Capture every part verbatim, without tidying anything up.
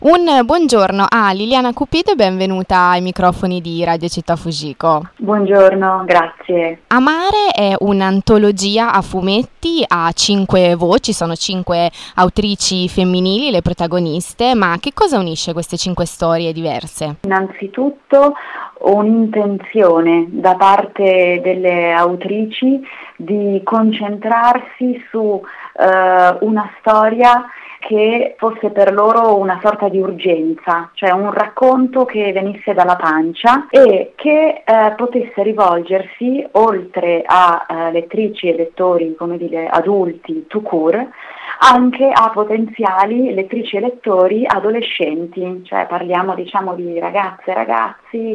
Un buongiorno a Liliana Cupido e benvenuta ai microfoni di Radio Città Fujiko. Buongiorno, grazie. Amare è un'antologia a fumetti a cinque voci, sono cinque autrici femminili, le protagoniste, ma che cosa unisce queste cinque storie diverse? Innanzitutto un'intenzione da parte delle autrici di concentrarsi su eh, una storia che fosse per loro una sorta di urgenza, cioè un racconto che venisse dalla pancia e che eh, potesse rivolgersi, oltre a eh, lettrici e lettori, come dire, adulti, tout court, anche a potenziali lettrici e lettori adolescenti, cioè parliamo diciamo di ragazze e ragazzi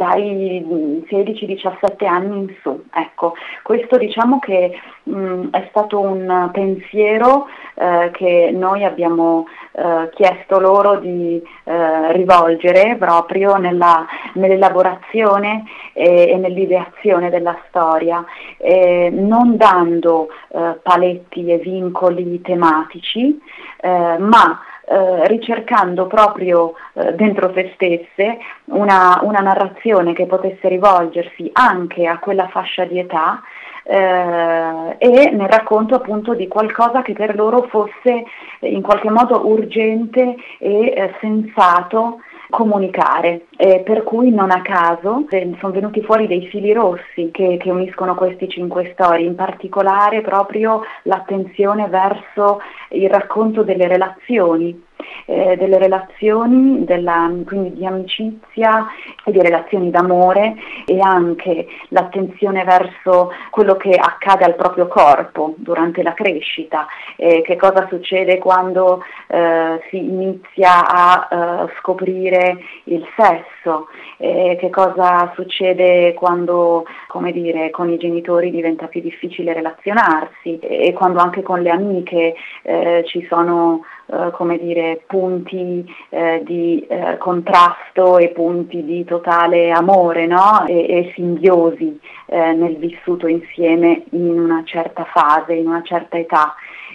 dai sedici diciassette anni in su. Ecco, questo diciamo che mh, è stato un pensiero eh, che noi abbiamo eh, chiesto loro di eh, rivolgere proprio nella, nell'elaborazione e, e nell'ideazione della storia, eh, non dando eh, paletti e vincoli tematici, eh, ma Eh, ricercando proprio eh, dentro se stesse una, una narrazione che potesse rivolgersi anche a quella fascia di età eh, e nel racconto appunto di qualcosa che per loro fosse eh, in qualche modo urgente e eh, sensato comunicare, eh, per cui non a caso eh, sono venuti fuori dei fili rossi che, che uniscono questi cinque storie, in particolare proprio l'attenzione verso il racconto delle relazioni, eh, delle relazioni della, quindi di amicizia e di relazioni d'amore, e anche l'attenzione verso quello che accade al proprio corpo durante la crescita, eh, che cosa succede quando eh, si inizia a eh, scoprire il sesso, eh, che cosa succede quando, come dire, con i genitori diventa più difficile relazionarsi e quando anche con le amiche eh, ci sono eh, come dire, punti eh, di eh, contrasto e punti di totale amore, no? e, e simbiosi eh, nel vissuto insieme in una certa fase, in una certa età.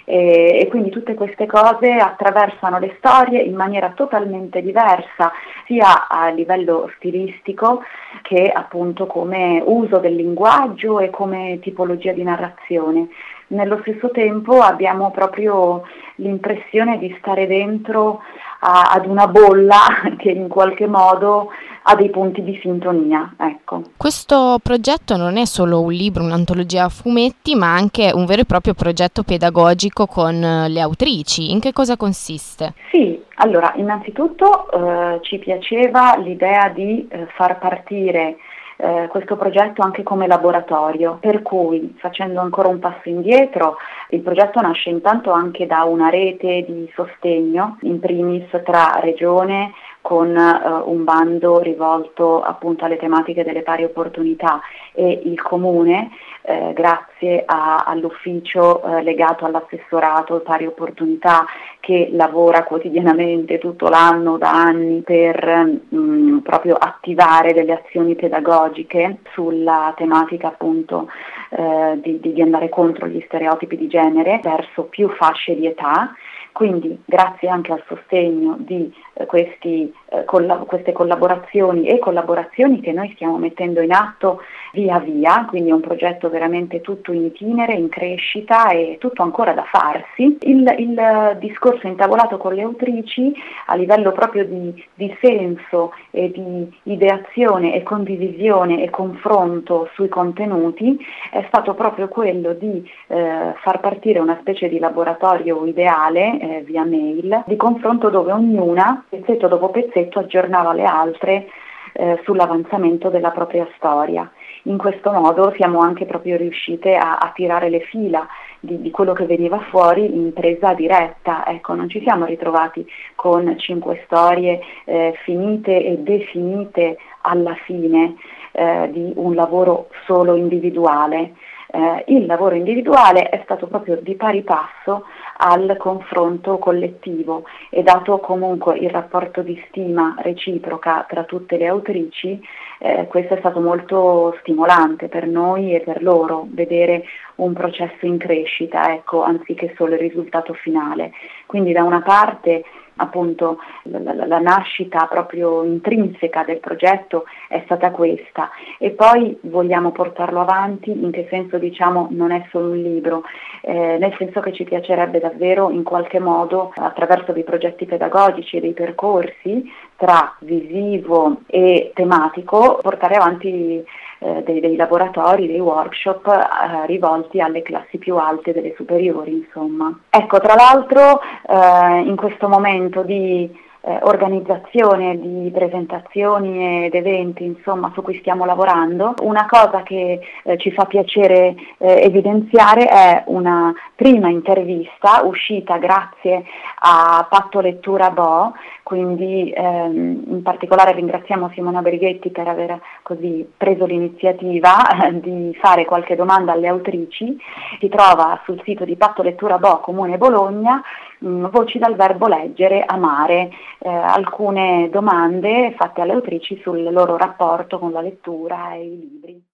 E, e quindi tutte queste cose attraversano le storie in maniera totalmente diversa, sia a livello stilistico che appunto come uso del linguaggio e come tipologia di narrazione. Nello stesso tempo abbiamo proprio l'impressione di stare dentro a, ad una bolla che in qualche modo ha dei punti di sintonia, ecco. Questo progetto non è solo un libro, un'antologia a fumetti, ma anche un vero e proprio progetto pedagogico con le autrici. In che cosa consiste? Sì, allora innanzitutto eh, ci piaceva l'idea di eh, far partire Eh, questo progetto anche come laboratorio, per cui, facendo ancora un passo indietro, il progetto nasce intanto anche da una rete di sostegno, in primis tra Regione, con eh, un bando rivolto appunto alle tematiche delle pari opportunità, e il Comune, eh, grazie a, all'ufficio eh, legato all'assessorato pari opportunità, che lavora quotidianamente tutto l'anno da anni per mh, proprio attivare delle azioni pedagogiche sulla tematica appunto eh, di, di andare contro gli stereotipi di genere verso più fasce di età. Quindi grazie anche al sostegno di eh, questi, eh, colla- queste collaborazioni e collaborazioni che noi stiamo mettendo in atto via via, quindi è un progetto veramente tutto in itinere, in crescita e tutto ancora da farsi. Il, il uh, discorso intavolato con le autrici a livello proprio di, di senso e di ideazione e condivisione e confronto sui contenuti è stato proprio quello di eh, far partire una specie di laboratorio ideale eh, via mail di confronto, dove ognuna, pezzetto dopo pezzetto, aggiornava le altre eh, sull'avanzamento della propria storia. In questo modo siamo anche proprio riuscite a, a tirare le fila di, di quello che veniva fuori in presa diretta. Ecco, non ci siamo ritrovati con cinque storie eh, finite e definite alla fine eh, di un lavoro solo individuale. Eh, il lavoro individuale è stato proprio di pari passo al confronto collettivo, e dato comunque il rapporto di stima reciproca tra tutte le autrici, eh, questo è stato molto stimolante per noi e per loro, vedere un processo in crescita, ecco, anziché solo il risultato finale. Quindi da una parte appunto la, la, la nascita proprio intrinseca del progetto è stata questa, e poi vogliamo portarlo avanti. In che senso? Diciamo, non è solo un libro, eh, nel senso che ci piacerebbe davvero in qualche modo, attraverso dei progetti pedagogici e dei percorsi tra visivo e tematico, portare avanti eh, dei, dei laboratori, dei workshop eh, rivolti alle classi più alte delle superiori, insomma. Ecco, tra l'altro eh, in questo momento di eh, organizzazione di presentazioni ed eventi, insomma, su cui stiamo lavorando, una cosa che eh, ci fa piacere eh, evidenziare è una prima intervista uscita grazie a Patto Lettura Bo, quindi ehm, in particolare ringraziamo Simona Brighetti per aver così preso l'iniziativa eh, di fare qualche domanda alle autrici. Si trova sul sito di Patto Lettura Bo, Comune Bologna, mh, voci dal verbo leggere, amare, eh, alcune domande fatte alle autrici sul loro rapporto con la lettura e i libri.